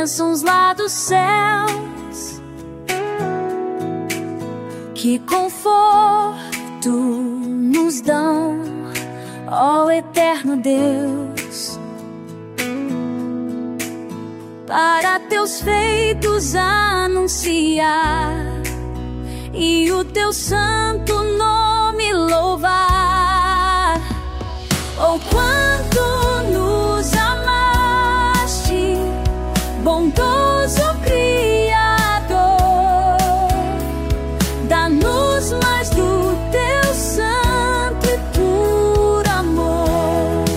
bênçãos lá dos céus. Que conforto nos dão, ó eterno Deus, para teus feitos anunciar e o teu santo nome louvar. Oh, quanto nos amaste, bondoso Criador, dá-nos mais do teu santo e puro amor.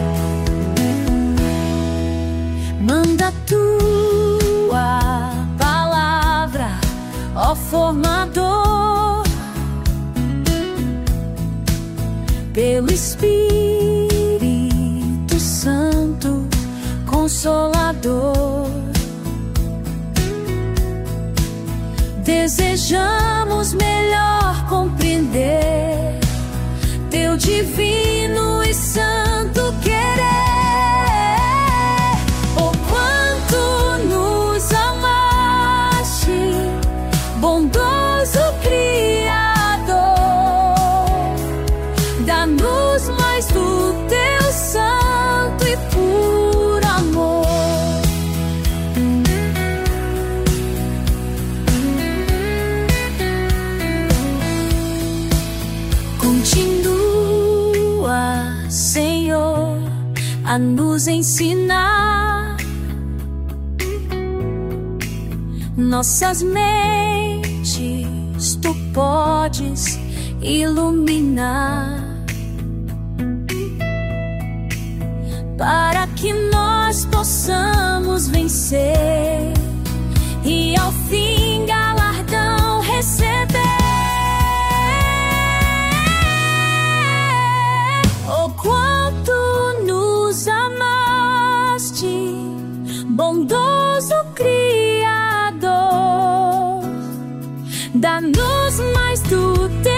Manda tua palavra, ó formador, pelo Espírito Santo Consolador. Desejamos melhor compreender teu divino e santo querer. Oh, quanto nos amaste, bondoso Criador, dá-nos mais do teu santo e puro amor. Continua, Senhor, a nos ensinar. Nossas mentes tu podes iluminar, para que nós possamos vencer e ao fim galardão receber. Oh, quanto nos amaste, bondoso Criador, dá-nos mais do teu